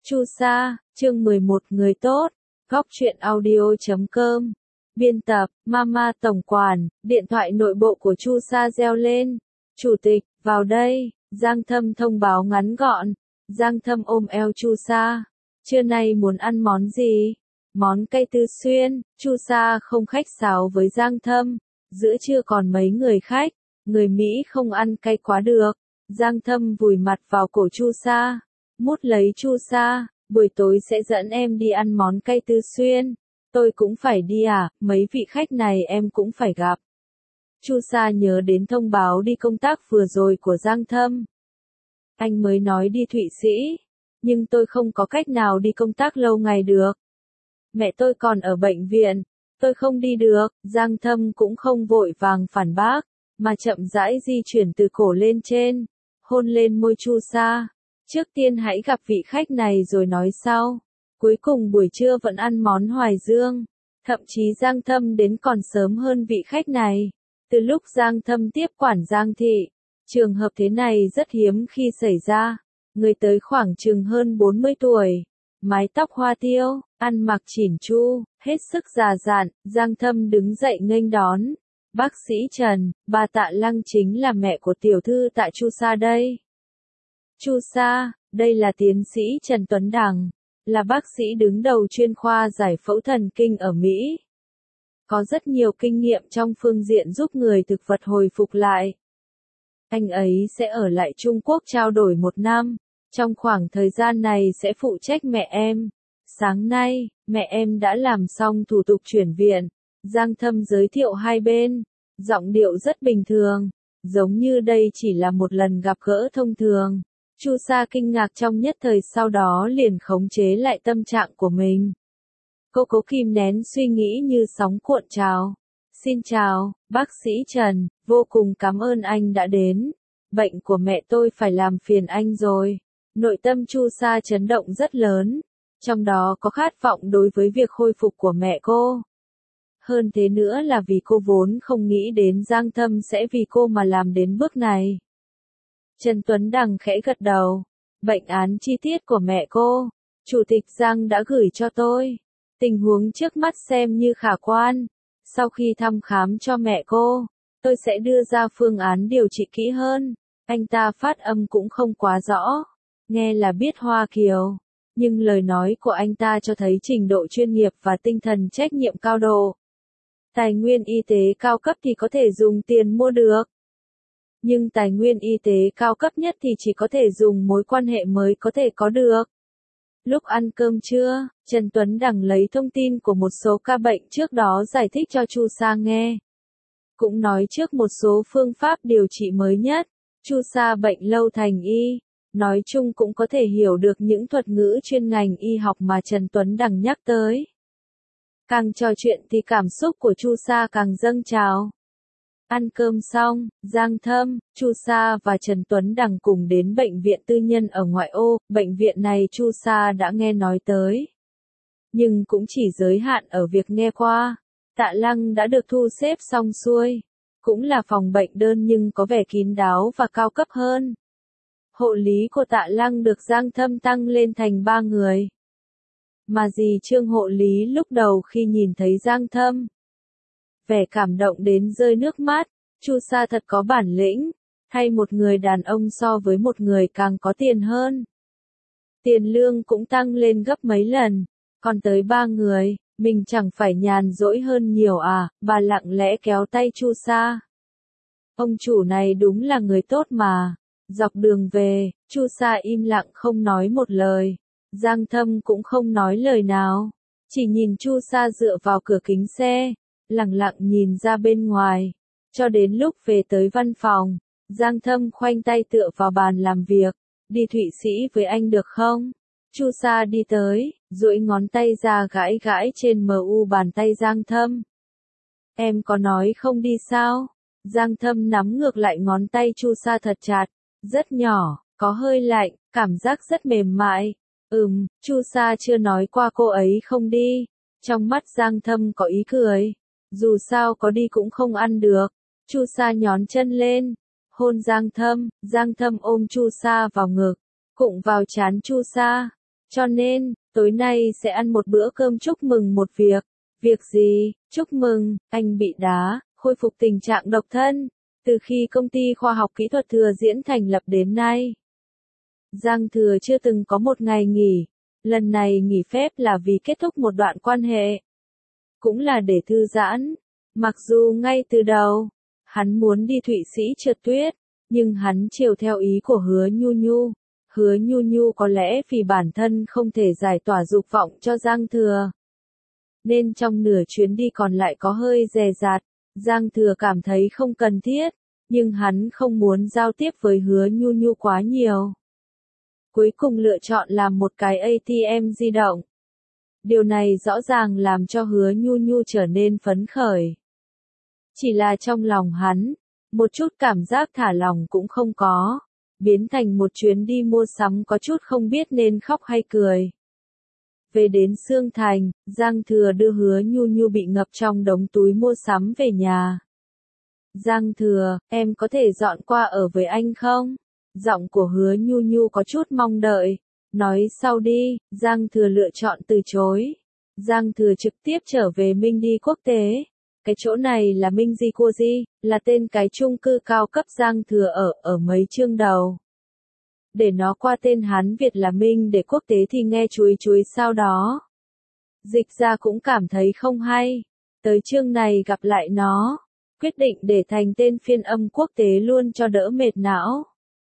Chu Sa, chương 11 người tốt, góc truyện audio.com. Biên tập, Mama Tổng quản, điện thoại nội bộ của Chu Sa reo lên. Chủ tịch, vào đây, Giang Thâm thông báo ngắn gọn. Giang Thâm ôm eo Chu Sa. Trưa nay muốn ăn món gì? Món cay Tư Xuyên. Chu Sa không khách sáo với Giang Thâm. Giữa trưa còn mấy người khách, người Mỹ không ăn cay quá được. Giang Thâm vùi mặt vào cổ Chu Sa. Mút lấy Chu Sa, buổi tối sẽ dẫn em đi ăn món cay Tư Xuyên. Tôi cũng phải đi à, mấy vị khách này em cũng phải gặp. Chu Sa nhớ đến thông báo đi công tác vừa rồi của Giang Thâm. Anh mới nói đi Thụy Sĩ, nhưng tôi không có cách nào đi công tác lâu ngày được. Mẹ tôi còn ở bệnh viện, tôi không đi được. Giang Thâm cũng không vội vàng phản bác, mà chậm rãi di chuyển từ cổ lên trên, hôn lên môi Chu Sa. Trước tiên hãy gặp vị khách này rồi nói sau. Cuối cùng buổi trưa vẫn ăn món Hoài Dương. Thậm chí Giang Thâm đến còn sớm hơn vị khách này. Từ lúc Giang Thâm tiếp quản Giang Thị, trường hợp thế này rất hiếm khi xảy ra. Người tới khoảng chừng hơn 40 tuổi, mái tóc hoa tiêu, ăn mặc chỉn chu, hết sức già dặn. Giang Thâm đứng dậy nghênh đón. Bác sĩ Trần, bà Tạ Lăng chính là mẹ của tiểu thư Tạ Chu Sa đây. Chu Sa, đây là tiến sĩ Trần Tuấn Đằng, là bác sĩ đứng đầu chuyên khoa giải phẫu thần kinh ở Mỹ. Có rất nhiều kinh nghiệm trong phương diện giúp người thực vật hồi phục lại. Anh ấy sẽ ở lại Trung Quốc trao đổi 1 năm, trong khoảng thời gian này sẽ phụ trách mẹ em. Sáng nay, mẹ em đã làm xong thủ tục chuyển viện. Giang Thâm giới thiệu hai bên, giọng điệu rất bình thường, giống như đây chỉ là một lần gặp gỡ thông thường. Chu Sa kinh ngạc trong nhất thời, sau đó liền khống chế lại tâm trạng của mình. Cô cố kìm nén suy nghĩ như sóng cuộn trào. Xin chào, bác sĩ Trần, vô cùng cảm ơn anh đã đến. Bệnh của mẹ tôi phải làm phiền anh rồi. Nội tâm Chu Sa chấn động rất lớn, trong đó có khát vọng đối với việc khôi phục của mẹ cô. Hơn thế nữa là vì cô vốn không nghĩ đến Giang Thâm sẽ vì cô mà làm đến bước này. Trần Tuấn Đằng khẽ gật đầu. Bệnh án chi tiết của mẹ cô, Chủ tịch Giang đã gửi cho tôi. Tình huống trước mắt xem như khả quan. Sau khi thăm khám cho mẹ cô, tôi sẽ đưa ra phương án điều trị kỹ hơn. Anh ta phát âm cũng không quá rõ, nghe là biết Hoa Kiều, nhưng lời nói của anh ta cho thấy trình độ chuyên nghiệp và tinh thần trách nhiệm cao độ. Tài nguyên y tế cao cấp thì có thể dùng tiền mua được, nhưng tài nguyên y tế cao cấp nhất thì chỉ có thể dùng mối quan hệ mới có thể có được. Lúc ăn cơm trưa, Trần Tuấn Đằng lấy thông tin của một số ca bệnh trước đó giải thích cho Chu Sa nghe. Cũng nói trước một số phương pháp điều trị mới nhất. Chu Sa bệnh lâu thành y, nói chung cũng có thể hiểu được những thuật ngữ chuyên ngành y học mà Trần Tuấn Đằng nhắc tới. Càng trò chuyện thì cảm xúc của Chu Sa càng dâng trào. Ăn cơm xong, Giang Thâm, Chu Sa và Trần Tuấn Đằng cùng đến bệnh viện tư nhân ở ngoại ô. Bệnh viện này Chu Sa đã nghe nói tới, nhưng cũng chỉ giới hạn ở việc nghe qua. Tạ Lăng đã được thu xếp xong xuôi, cũng là phòng bệnh đơn nhưng có vẻ kín đáo và cao cấp hơn. Hộ lý của Tạ Lăng được Giang Thâm tăng lên thành 3 người. Mà dì Trương hộ lý lúc đầu khi nhìn thấy Giang Thâm, vẻ cảm động đến rơi nước mắt. Chu Sa thật có bản lĩnh, thay một người đàn ông so với một người càng có tiền hơn. Tiền lương cũng tăng lên gấp mấy lần, còn tới 3 người, mình chẳng phải nhàn rỗi hơn nhiều à? Bà lặng lẽ kéo tay Chu Sa. Ông chủ này đúng là người tốt mà. Dọc đường về, Chu Sa im lặng không nói một lời. Giang Thâm cũng không nói lời nào, chỉ nhìn Chu Sa dựa vào cửa kính xe, lặng lặng nhìn ra bên ngoài. Cho đến lúc về tới văn phòng, Giang Thâm khoanh tay tựa vào bàn làm việc. Đi Thụy Sĩ với anh được không? Chu Sa đi tới, duỗi ngón tay ra gãi gãi trên mu bàn tay Giang Thâm. Em có nói không đi sao? Giang Thâm nắm ngược lại ngón tay Chu Sa thật chặt, rất nhỏ, có hơi lạnh, cảm giác rất mềm mại. Chu Sa chưa nói qua cô ấy không đi. Trong mắt Giang Thâm có ý cười. Dù sao có đi cũng không ăn được. Chu Sa nhón chân lên, hôn Giang Thâm ôm Chu Sa vào ngực, cụng vào trán Chu Sa. Cho nên, tối nay sẽ ăn một bữa cơm chúc mừng một việc. Việc gì? Chúc mừng, anh bị đá, khôi phục tình trạng độc thân. Từ khi công ty khoa học kỹ thuật Thừa Diễn thành lập đến nay, Giang Thừa chưa từng có một ngày nghỉ. Lần này nghỉ phép là vì kết thúc một đoạn quan hệ. Cũng là để thư giãn. Mặc dù ngay từ đầu, hắn muốn đi Thụy Sĩ trượt tuyết, nhưng hắn chiều theo ý của Hứa Nhu Nhu. Hứa Nhu Nhu có lẽ vì bản thân không thể giải tỏa dục vọng cho Giang Thừa, nên trong nửa chuyến đi còn lại có hơi dè dặt. Giang Thừa cảm thấy không cần thiết, nhưng hắn không muốn giao tiếp với Hứa Nhu Nhu quá nhiều. Cuối cùng lựa chọn làm một cái ATM di động. Điều này rõ ràng làm cho Hứa Nhu Nhu trở nên phấn khởi. Chỉ là trong lòng hắn, một chút cảm giác thả lỏng cũng không có, biến thành một chuyến đi mua sắm có chút không biết nên khóc hay cười. Về đến Sương Thành, Giang Thừa đưa Hứa Nhu Nhu bị ngập trong đống túi mua sắm về nhà. Giang Thừa, em có thể dọn qua ở với anh không? Giọng của Hứa Nhu Nhu có chút mong đợi. Nói sau đi, Giang Thừa lựa chọn từ chối. Giang Thừa trực tiếp trở về Minh Đi Quốc tế. Cái chỗ này là Minh Di Cô Di, là tên cái chung cư cao cấp Giang Thừa ở mấy chương đầu. Để nó qua tên Hán Việt là Minh để quốc tế thì nghe chuối chuối sao đó. Dịch ra cũng cảm thấy không hay. Tới chương này gặp lại nó, quyết định để thành tên phiên âm quốc tế luôn cho đỡ mệt não.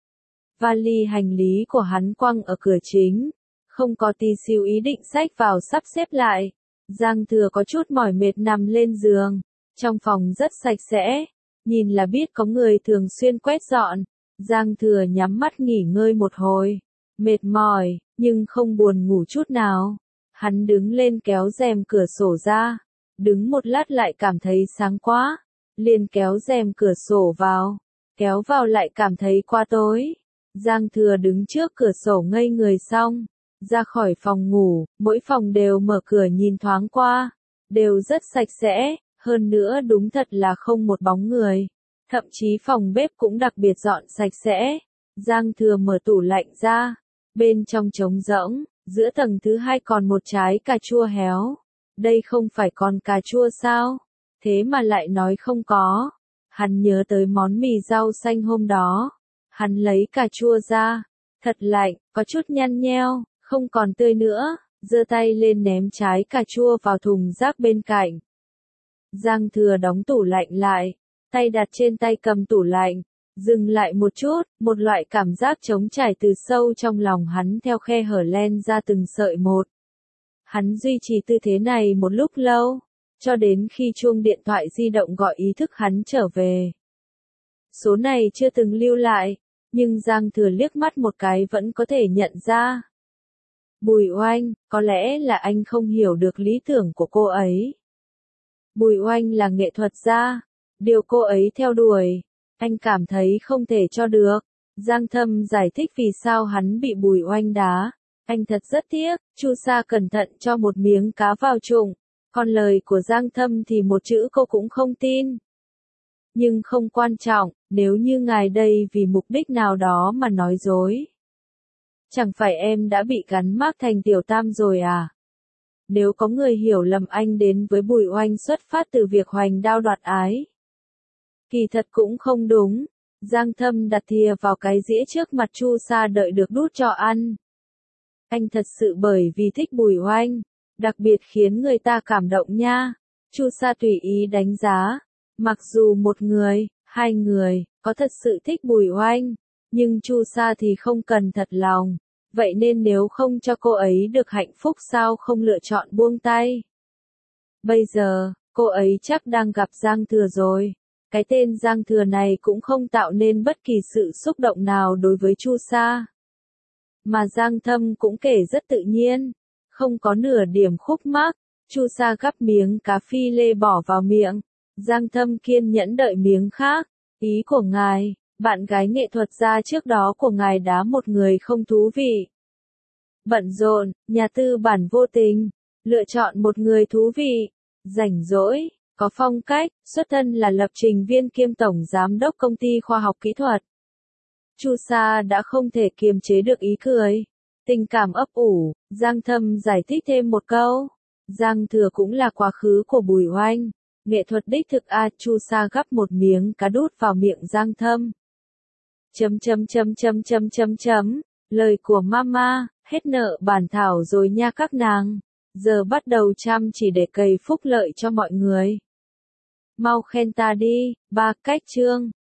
Vali hành lý của hắn quăng ở cửa chính, không có tí xíu ý định xách vào sắp xếp lại. Giang Thừa có chút mỏi mệt nằm lên giường, trong phòng rất sạch sẽ, nhìn là biết có người thường xuyên quét dọn. Giang Thừa nhắm mắt nghỉ ngơi một hồi, mệt mỏi, nhưng không buồn ngủ chút nào. Hắn đứng lên kéo rèm cửa sổ ra, đứng một lát lại cảm thấy sáng quá, liền kéo rèm cửa sổ vào, kéo vào lại cảm thấy quá tối. Giang Thừa đứng trước cửa sổ ngây người xong, ra khỏi phòng ngủ, mỗi phòng đều mở cửa nhìn thoáng qua, đều rất sạch sẽ, hơn nữa đúng thật là không một bóng người. Thậm chí phòng bếp cũng đặc biệt dọn sạch sẽ. Giang Thừa mở tủ lạnh ra, bên trong trống rỗng, giữa tầng thứ hai còn một trái cà chua héo. Đây không phải con cà chua sao? Thế mà lại nói không có. Hắn nhớ tới món mì rau xanh hôm đó. Hắn lấy cà chua ra, thật lạnh, có chút nhăn nheo, không còn tươi nữa, giơ tay lên ném trái cà chua vào thùng rác bên cạnh. Giang Thừa đóng tủ lạnh lại, tay đặt trên tay cầm tủ lạnh, dừng lại một chút, một loại cảm giác trống trải từ sâu trong lòng hắn theo khe hở len ra từng sợi một. Hắn duy trì tư thế này một lúc lâu, cho đến khi chuông điện thoại di động gọi ý thức hắn trở về. Số này chưa từng lưu lại, nhưng Giang Thừa liếc mắt một cái vẫn có thể nhận ra. Bùi Oanh, có lẽ là anh không hiểu được lý tưởng của cô ấy. Bùi Oanh là nghệ thuật gia, điều cô ấy theo đuổi, anh cảm thấy không thể cho được. Giang Thâm giải thích vì sao hắn bị Bùi Oanh đá. Anh thật rất tiếc, Chu Sa cẩn thận cho một miếng cá vào trụng, còn lời của Giang Thâm thì một chữ cô cũng không tin. Nhưng không quan trọng, nếu như ngài đây vì mục đích nào đó mà nói dối. Chẳng phải em đã bị gắn mác thành tiểu tam rồi à? Nếu có người hiểu lầm anh đến với Bùi Oanh xuất phát từ việc hoành đao đoạt ái. Kỳ thật cũng không đúng. Giang Thâm đặt thìa vào cái dĩa trước mặt Chu Sa đợi được đút cho ăn. Anh thật sự bởi vì thích Bùi Oanh, đặc biệt khiến người ta cảm động nha. Chu Sa tùy ý đánh giá. Mặc dù một người, hai người, có thật sự thích Bùi Oanh, nhưng Chu Sa thì không cần thật lòng. Vậy nên nếu không cho cô ấy được hạnh phúc sao không lựa chọn buông tay? Bây giờ, cô ấy chắc đang gặp Giang Thừa rồi. Cái tên Giang Thừa này cũng không tạo nên bất kỳ sự xúc động nào đối với Chu Sa. Mà Giang Thâm cũng kể rất tự nhiên, không có nửa điểm khúc mắc. Chu Sa gắp miếng cá phi lê bỏ vào miệng. Giang Thâm kiên nhẫn đợi miếng khác. Ý của ngài, bạn gái nghệ thuật gia trước đó của ngài đá một người không thú vị. Bận rộn, nhà tư bản vô tình, lựa chọn một người thú vị, rảnh rỗi, có phong cách, xuất thân là lập trình viên kiêm tổng giám đốc công ty khoa học kỹ thuật. Chu Sa đã không thể kiềm chế được ý cười. Tình cảm ấp ủ, Giang Thâm giải thích thêm một câu. Giang Thừa cũng là quá khứ của Bùi Oanh. Nghệ thuật đích thực a, Chu Sa gắp một miếng cá đút vào miệng Giang Thâm. Lời của mama, hết nợ bản thảo rồi nha các nàng. Giờ bắt đầu chăm chỉ để cày phúc lợi cho mọi người. Mau khen ta đi, 3 cách chương.